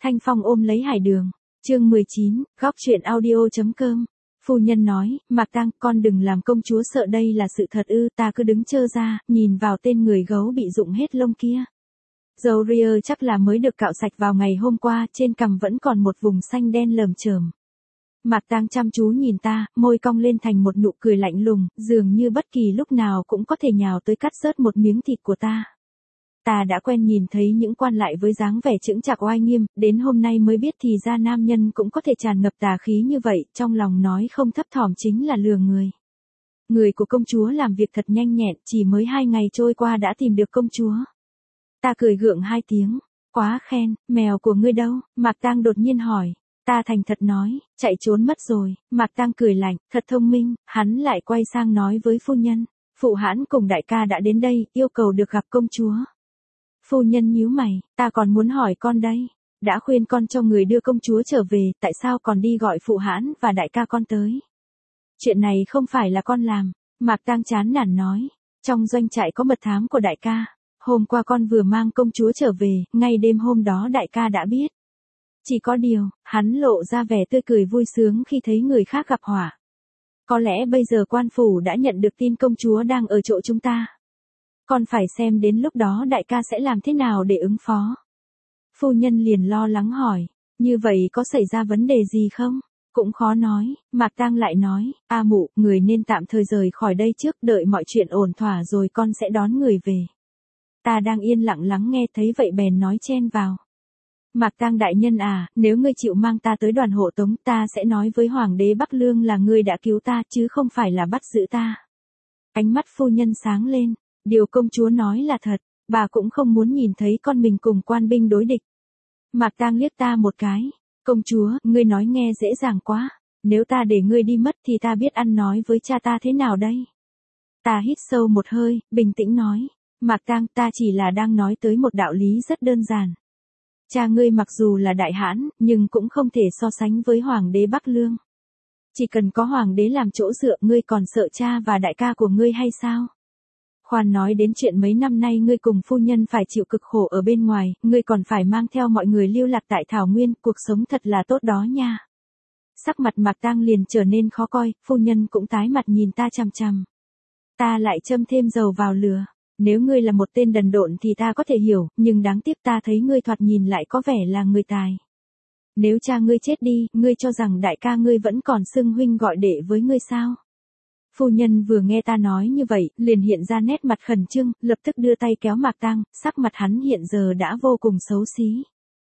Thanh Phong ôm lấy Hải Đường. Chương 19, góc truyện audio.com. Phu nhân nói, Mạc Tang, con đừng làm công chúa sợ, đây là sự thật ư? Ta cứ đứng trơ ra, nhìn vào tên người gấu bị rụng hết lông kia. Râu ria chắc là mới được cạo sạch vào ngày hôm qua, trên cằm vẫn còn một vùng xanh đen lởm chởm. Mạc Tang chăm chú nhìn ta, môi cong lên thành một nụ cười lạnh lùng, dường như bất kỳ lúc nào cũng có thể nhào tới cắt rớt một miếng thịt của ta. Ta đã quen nhìn thấy những quan lại với dáng vẻ chững chạc oai nghiêm, đến hôm nay mới biết thì ra nam nhân cũng có thể tràn ngập tà khí như vậy, trong lòng nói không thấp thỏm chính là lừa người. Người của công chúa làm việc thật nhanh nhẹn, chỉ mới 2 ngày trôi qua đã tìm được công chúa. Ta cười gượng 2 tiếng, quá khen, mèo của ngươi đâu? Mạc Tang đột nhiên hỏi. Ta thành thật nói, chạy trốn mất rồi. Mạc Tang cười lạnh, thật thông minh. Hắn lại quay sang nói với phu nhân, phụ hãn cùng đại ca đã đến đây, yêu cầu được gặp công chúa. Phu nhân nhíu mày, ta còn muốn hỏi con đây. Đã khuyên con cho người đưa công chúa trở về, tại sao còn đi gọi phụ hãn và đại ca con tới? Chuyện này không phải là con làm. Mạc Tang chán nản nói, trong doanh trại có mật thám của đại ca. Hôm qua con vừa mang công chúa trở về, ngay đêm hôm đó đại ca đã biết. Chỉ có điều, hắn lộ ra vẻ tươi cười vui sướng khi thấy người khác gặp họa. Có lẽ bây giờ quan phủ đã nhận được tin công chúa đang ở chỗ chúng ta. Con phải xem đến lúc đó đại ca sẽ làm thế nào để ứng phó. Phu nhân liền lo lắng hỏi, như vậy có xảy ra vấn đề gì không? Cũng khó nói. Mạc Tang lại nói, A Mụ, người nên tạm thời rời khỏi đây trước, đợi mọi chuyện ổn thỏa rồi con sẽ đón người về. Ta đang yên lặng lắng nghe, thấy vậy bèn nói chen vào. Mạc Tang đại nhân à, nếu ngươi chịu mang ta tới đoàn hộ tống, ta sẽ nói với Hoàng đế Bắc Lương là ngươi đã cứu ta chứ không phải là bắt giữ ta. Ánh mắt phu nhân sáng lên, điều công chúa nói là thật, bà cũng không muốn nhìn thấy con mình cùng quan binh đối địch. Mạc Tang liếc ta một cái, công chúa, ngươi nói nghe dễ dàng quá, nếu ta để ngươi đi mất thì ta biết ăn nói với cha ta thế nào đây? Ta hít sâu một hơi, bình tĩnh nói, Mạc Tang, ta chỉ là đang nói tới một đạo lý rất đơn giản. Cha ngươi mặc dù là đại hãn, nhưng cũng không thể so sánh với Hoàng đế Bắc Lương. Chỉ cần có Hoàng đế làm chỗ dựa, ngươi còn sợ cha và đại ca của ngươi hay sao? Khoan nói đến chuyện mấy năm nay ngươi cùng phu nhân phải chịu cực khổ ở bên ngoài, ngươi còn phải mang theo mọi người lưu lạc tại Thảo Nguyên, cuộc sống thật là tốt đó nha. Sắc mặt Mạc Tang liền trở nên khó coi, phu nhân cũng tái mặt nhìn ta chằm chằm. Ta lại châm thêm dầu vào lửa. Nếu ngươi là một tên đần độn thì ta có thể hiểu, nhưng đáng tiếc ta thấy ngươi thoạt nhìn lại có vẻ là người tài. Nếu cha ngươi chết đi, ngươi cho rằng đại ca ngươi vẫn còn xưng huynh gọi đệ với ngươi sao? Phu nhân vừa nghe ta nói như vậy, liền hiện ra nét mặt khẩn trương, lập tức đưa tay kéo Mạc Tang, sắc mặt hắn hiện giờ đã vô cùng xấu xí.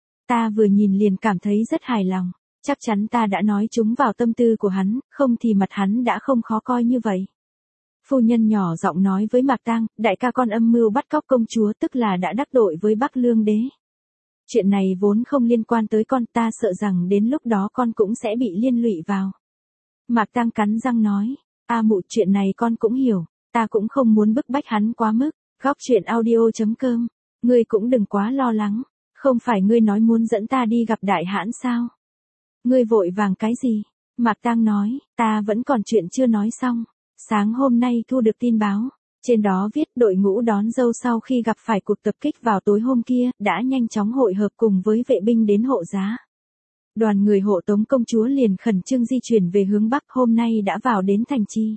Ta vừa nhìn liền cảm thấy rất hài lòng, chắc chắn ta đã nói trúng vào tâm tư của hắn, không thì mặt hắn đã không khó coi như vậy. Phu nhân nhỏ giọng nói với Mạc Tang, đại ca con âm mưu bắt cóc công chúa, tức là đã đắc tội với Bắc Lương đế. Chuyện này vốn không liên quan tới con, ta sợ rằng đến lúc đó con cũng sẽ bị liên lụy vào. Mạc Tang cắn răng nói, A Mụ, chuyện này con cũng hiểu, ta cũng không muốn bức bách hắn quá mức. Góc truyện audio.com, ngươi cũng đừng quá lo lắng, không phải ngươi nói muốn dẫn ta đi gặp đại hãn sao? Ngươi vội vàng cái gì? Mạc Tang nói, ta vẫn còn chuyện chưa nói xong. Sáng hôm nay thu được tin báo, trên đó viết đội ngũ đón dâu sau khi gặp phải cuộc tập kích vào tối hôm kia, đã nhanh chóng hội hợp cùng với vệ binh đến hộ giá. Đoàn người hộ tống công chúa liền khẩn trương di chuyển về hướng Bắc, hôm nay đã vào đến thành trì.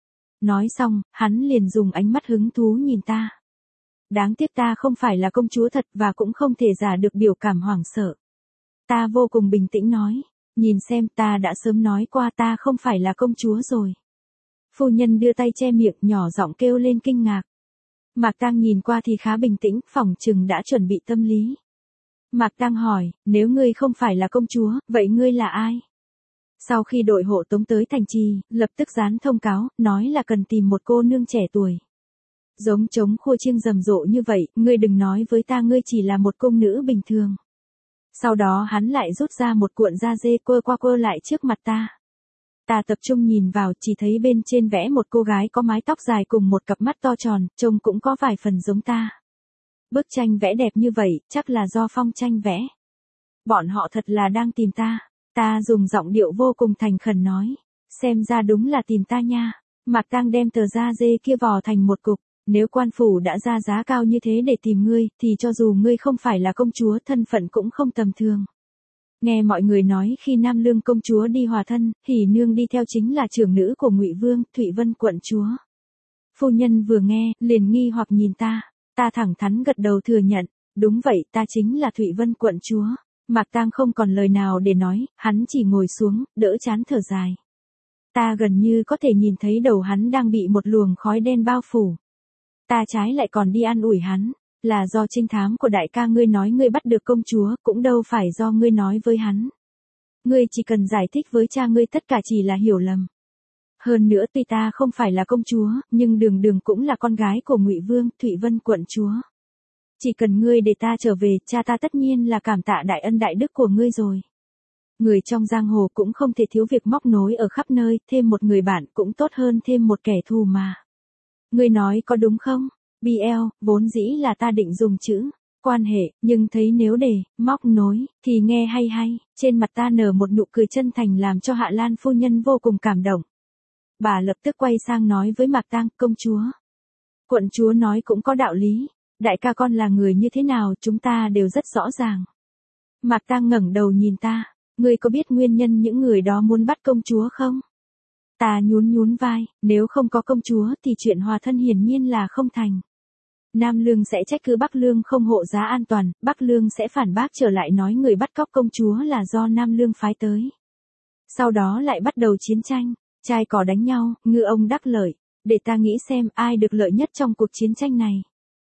Nói xong, hắn liền dùng ánh mắt hứng thú nhìn ta. Đáng tiếc ta không phải là công chúa thật và cũng không thể giả được biểu cảm hoảng sợ. Ta vô cùng bình tĩnh nói, nhìn xem, ta đã sớm nói qua ta không phải là công chúa rồi. Phu nhân đưa tay che miệng, nhỏ giọng kêu lên kinh ngạc. Mạc Tang nhìn qua thì khá bình tĩnh, phỏng chừng đã chuẩn bị tâm lý. Mạc Tang hỏi, nếu ngươi không phải là công chúa, vậy ngươi là ai? Sau khi đội hộ tống tới thành trì, lập tức dán thông cáo, nói là cần tìm một cô nương trẻ tuổi. Giống trống khua chiêng rầm rộ như vậy, ngươi đừng nói với ta ngươi chỉ là một công nữ bình thường. Sau đó hắn lại rút ra một cuộn da dê quơ qua quơ lại trước mặt ta. Ta tập trung nhìn vào, chỉ thấy bên trên vẽ một cô gái có mái tóc dài cùng một cặp mắt to tròn, trông cũng có vài phần giống ta. Bức tranh vẽ đẹp như vậy, chắc là do Phong tranh vẽ. Bọn họ thật là đang tìm ta. Ta dùng giọng điệu vô cùng thành khẩn nói, xem ra đúng là tìm ta nha. Mạc Tang đem tờ da dê kia vò thành một cục, nếu quan phủ đã ra giá cao như thế để tìm ngươi, thì cho dù ngươi không phải là công chúa, thân phận cũng không tầm thường. Nghe mọi người nói khi Nam Lương công chúa đi hòa thân, Hỉ Nương đi theo chính là trưởng nữ của Ngụy Vương, Thụy Vân quận chúa. Phu nhân vừa nghe, liền nghi hoặc nhìn ta thẳng thắn gật đầu thừa nhận, đúng vậy, ta chính là Thụy Vân quận chúa. Mạc Tang không còn lời nào để nói, hắn chỉ ngồi xuống, đỡ chán thở dài. Ta gần như có thể nhìn thấy đầu hắn đang bị một luồng khói đen bao phủ. Ta trái lại còn đi an ủi hắn, là do trinh thám của đại ca ngươi nói ngươi bắt được công chúa, cũng đâu phải do ngươi nói với hắn. Ngươi chỉ cần giải thích với cha ngươi tất cả chỉ là hiểu lầm. Hơn nữa tuy ta không phải là công chúa, nhưng đường đường cũng là con gái của Ngụy Vương, Thụy Vân quận chúa. Chỉ cần ngươi để ta trở về, cha ta tất nhiên là cảm tạ đại ân đại đức của ngươi rồi. Người trong giang hồ cũng không thể thiếu việc móc nối ở khắp nơi, thêm một người bạn cũng tốt hơn thêm một kẻ thù mà. Ngươi nói có đúng không? BL, vốn dĩ là ta định dùng chữ quan hệ, nhưng thấy nếu để móc nối thì nghe hay, trên mặt ta nở một nụ cười chân thành làm cho Hạ Lan phu nhân vô cùng cảm động. Bà lập tức quay sang nói với Mạc Tang, công chúa. Quận chúa nói cũng có đạo lý, đại ca con là người như thế nào chúng ta đều rất rõ ràng. Mạc Tang ngẩng đầu nhìn ta, ngươi có biết nguyên nhân những người đó muốn bắt công chúa không? Ta nhún vai, nếu không có công chúa thì chuyện hòa thân hiển nhiên là không thành. Nam Lương sẽ trách cứ Bắc Lương không hộ giá an toàn, Bắc Lương sẽ phản bác trở lại nói người bắt cóc công chúa là do Nam Lương phái tới. Sau đó lại bắt đầu chiến tranh, trai cò đánh nhau, ngư ông đắc lợi, để ta nghĩ xem ai được lợi nhất trong cuộc chiến tranh này.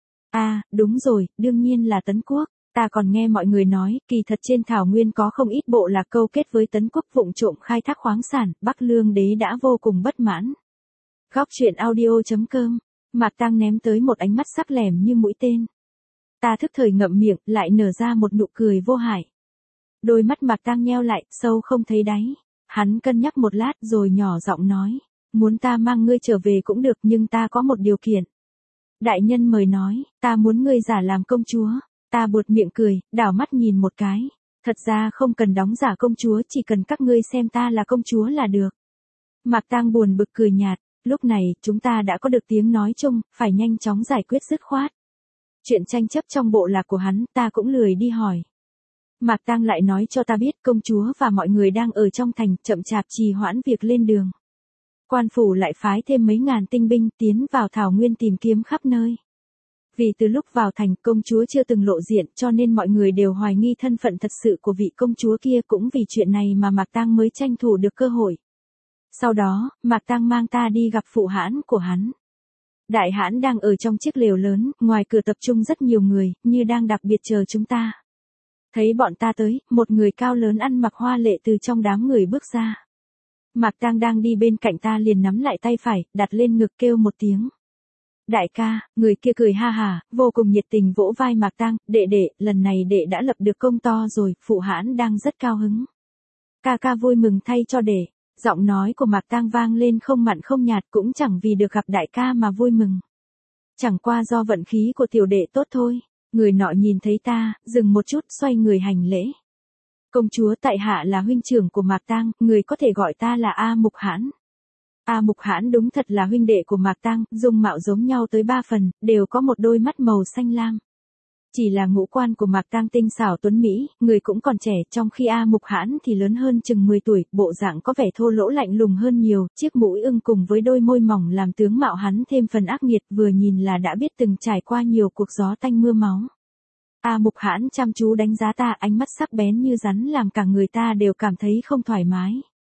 À, đúng rồi, đương nhiên là Tấn Quốc. Ta còn nghe mọi người nói, kỳ thật trên thảo nguyên có không ít bộ lạc câu kết với Tấn Quốc vụng trộm khai thác khoáng sản, Bắc Lương đế đã vô cùng bất mãn. Góc truyện audio.com, Mạc Tang ném tới một ánh mắt sắc lẻm như mũi tên. Ta thức thời ngậm miệng, lại nở ra một nụ cười vô hại. Đôi mắt Mạc Tang nheo lại, sâu không thấy đáy. Hắn cân nhắc một lát rồi nhỏ giọng nói, muốn ta mang ngươi trở về cũng được nhưng ta có một điều kiện. Đại nhân mời nói, ta muốn ngươi giả làm công chúa. Ta buột miệng cười, đảo mắt nhìn một cái. Thật ra không cần đóng giả công chúa, chỉ cần các ngươi xem ta là công chúa là được. Mạc Tang buồn bực cười nhạt, lúc này chúng ta đã có được tiếng nói chung, phải nhanh chóng giải quyết dứt khoát. Chuyện tranh chấp trong bộ lạc của hắn ta cũng lười đi hỏi. Mạc Tang lại nói cho ta biết công chúa và mọi người đang ở trong thành, chậm chạp trì hoãn việc lên đường. Quan phủ lại phái thêm mấy ngàn tinh binh tiến vào thảo nguyên tìm kiếm khắp nơi. Vì từ lúc vào thành công chúa chưa từng lộ diện cho nên mọi người đều hoài nghi thân phận thật sự của vị công chúa kia, cũng vì chuyện này mà Mạc Tang mới tranh thủ được cơ hội. Sau đó, Mạc Tang mang ta đi gặp phụ hãn của hắn. Đại hãn đang ở trong chiếc lều lớn, ngoài cửa tập trung rất nhiều người, như đang đặc biệt chờ chúng ta. Thấy bọn ta tới, một người cao lớn ăn mặc hoa lệ từ trong đám người bước ra. Mạc Tang đang đi bên cạnh ta liền nắm lại tay phải, đặt lên ngực kêu một tiếng. Đại ca, người kia cười ha hả, vô cùng nhiệt tình vỗ vai Mạc Tang, đệ, lần này đệ đã lập được công to rồi, phụ hãn đang rất cao hứng. Ca vui mừng thay cho đệ, giọng nói của Mạc Tang vang lên không mặn không nhạt, cũng chẳng vì được gặp đại ca mà vui mừng. Chẳng qua do vận khí của tiểu đệ tốt thôi. Người nọ nhìn thấy ta, dừng một chút, xoay người hành lễ. Công chúa tại hạ là huynh trưởng của Mạc Tang, người có thể gọi ta là A Mục Hãn. A Mục Hãn đúng thật là huynh đệ của Mạc Tang, dung mạo giống nhau tới 3 phần, đều có một đôi mắt màu xanh lam. Chỉ là ngũ quan của Mạc Tang tinh xảo tuấn mỹ, người cũng còn trẻ, trong khi A Mục Hãn thì lớn hơn chừng 10 tuổi, bộ dạng có vẻ thô lỗ lạnh lùng hơn nhiều, chiếc mũi ưng cùng với đôi môi mỏng làm tướng mạo hắn thêm phần ác nghiệt, vừa nhìn là đã biết từng trải qua nhiều cuộc gió tanh mưa máu. A Mục Hãn chăm chú đánh giá ta, ánh mắt sắc bén như rắn làm cả người ta đều cảm thấy không thoải mái.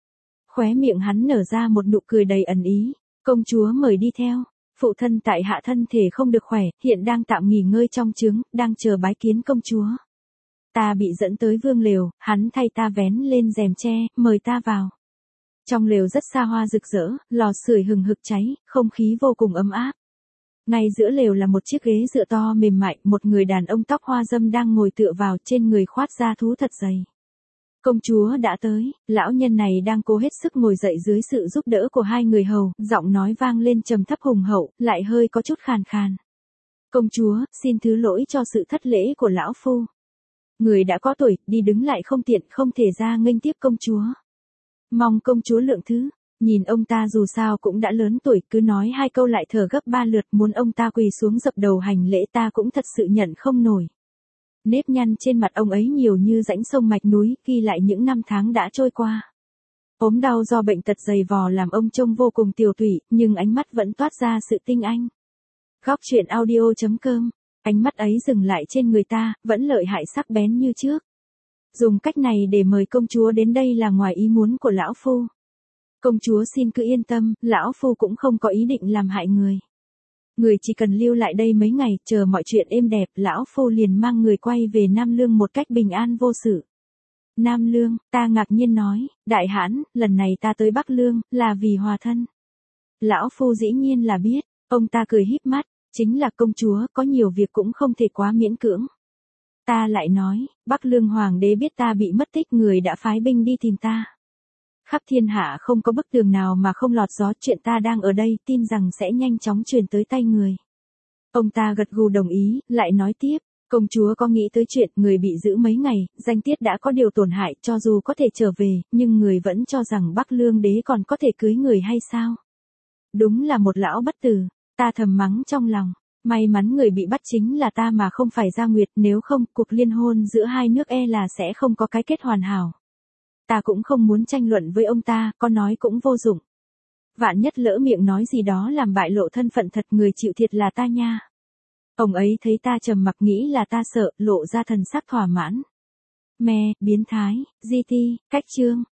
Khóe miệng hắn nở ra một nụ cười đầy ẩn ý, công chúa mời đi theo. Phụ thân tại hạ thân thể không được khỏe, hiện đang tạm nghỉ ngơi trong trướng, đang chờ bái kiến công chúa. Ta bị dẫn tới vương lều, hắn thay ta vén lên rèm tre, mời ta vào. Trong lều rất xa hoa rực rỡ, lò sưởi hừng hực cháy, không khí vô cùng ấm áp. Ngay giữa lều là một chiếc ghế dựa to mềm mại, một người đàn ông tóc hoa râm đang ngồi tựa vào, trên người khoác da thú thật dày. Công chúa đã tới, lão nhân này đang cố hết sức ngồi dậy dưới sự giúp đỡ của hai người hầu, giọng nói vang lên trầm thấp hùng hậu, lại hơi có chút khàn khàn. Công chúa, xin thứ lỗi cho sự thất lễ của lão phu. Người đã có tuổi, đi đứng lại không tiện, không thể ra nghênh tiếp công chúa. Mong công chúa lượng thứ. Nhìn ông ta dù sao cũng đã lớn tuổi, cứ nói 2 câu lại thở gấp 3 lượt, muốn ông ta quỳ xuống dập đầu hành lễ ta cũng thật sự nhận không nổi. Nếp nhăn trên mặt ông ấy nhiều như rãnh sông mạch núi, ghi lại những năm tháng đã trôi qua. Ốm đau do bệnh tật dày vò làm ông trông vô cùng tiều tụy, nhưng ánh mắt vẫn toát ra sự tinh anh. Góc truyện audio.com, ánh mắt ấy dừng lại trên người ta, vẫn lợi hại sắc bén như trước. Dùng cách này để mời công chúa đến đây là ngoài ý muốn của lão phu. Công chúa xin cứ yên tâm, lão phu cũng không có ý định làm hại người. Người chỉ cần lưu lại đây mấy ngày, chờ mọi chuyện êm đẹp, lão phu liền mang người quay về Nam Lương một cách bình an vô sự. Nam Lương, ta ngạc nhiên nói, đại hãn, lần này ta tới Bắc Lương, là vì hòa thân. Lão phu dĩ nhiên là biết, ông ta cười híp mắt, chính là công chúa, có nhiều việc cũng không thể quá miễn cưỡng. Ta lại nói, Bắc Lương hoàng đế biết ta bị mất tích, người đã phái binh đi tìm ta. Khắp thiên hạ không có bức tường nào mà không lọt gió, chuyện ta đang ở đây, tin rằng sẽ nhanh chóng truyền tới tay người. Ông ta gật gù đồng ý, lại nói tiếp, công chúa có nghĩ tới chuyện người bị giữ mấy ngày, danh tiết đã có điều tổn hại, cho dù có thể trở về, nhưng người vẫn cho rằng Bắc Lương đế còn có thể cưới người hay sao? Đúng là một lão bất tử, ta thầm mắng trong lòng. May mắn người bị bắt chính là ta mà không phải Gia Nguyệt, nếu không, cuộc liên hôn giữa hai nước e là sẽ không có cái kết hoàn hảo. Ta cũng không muốn tranh luận với ông ta, có nói cũng vô dụng. Vạn nhất lỡ miệng nói gì đó làm bại lộ thân phận thật, người chịu thiệt là ta nha. Ông ấy thấy ta trầm mặc nghĩ là ta sợ, lộ ra thần sắc thỏa mãn. Biến thái, GT, cách chương.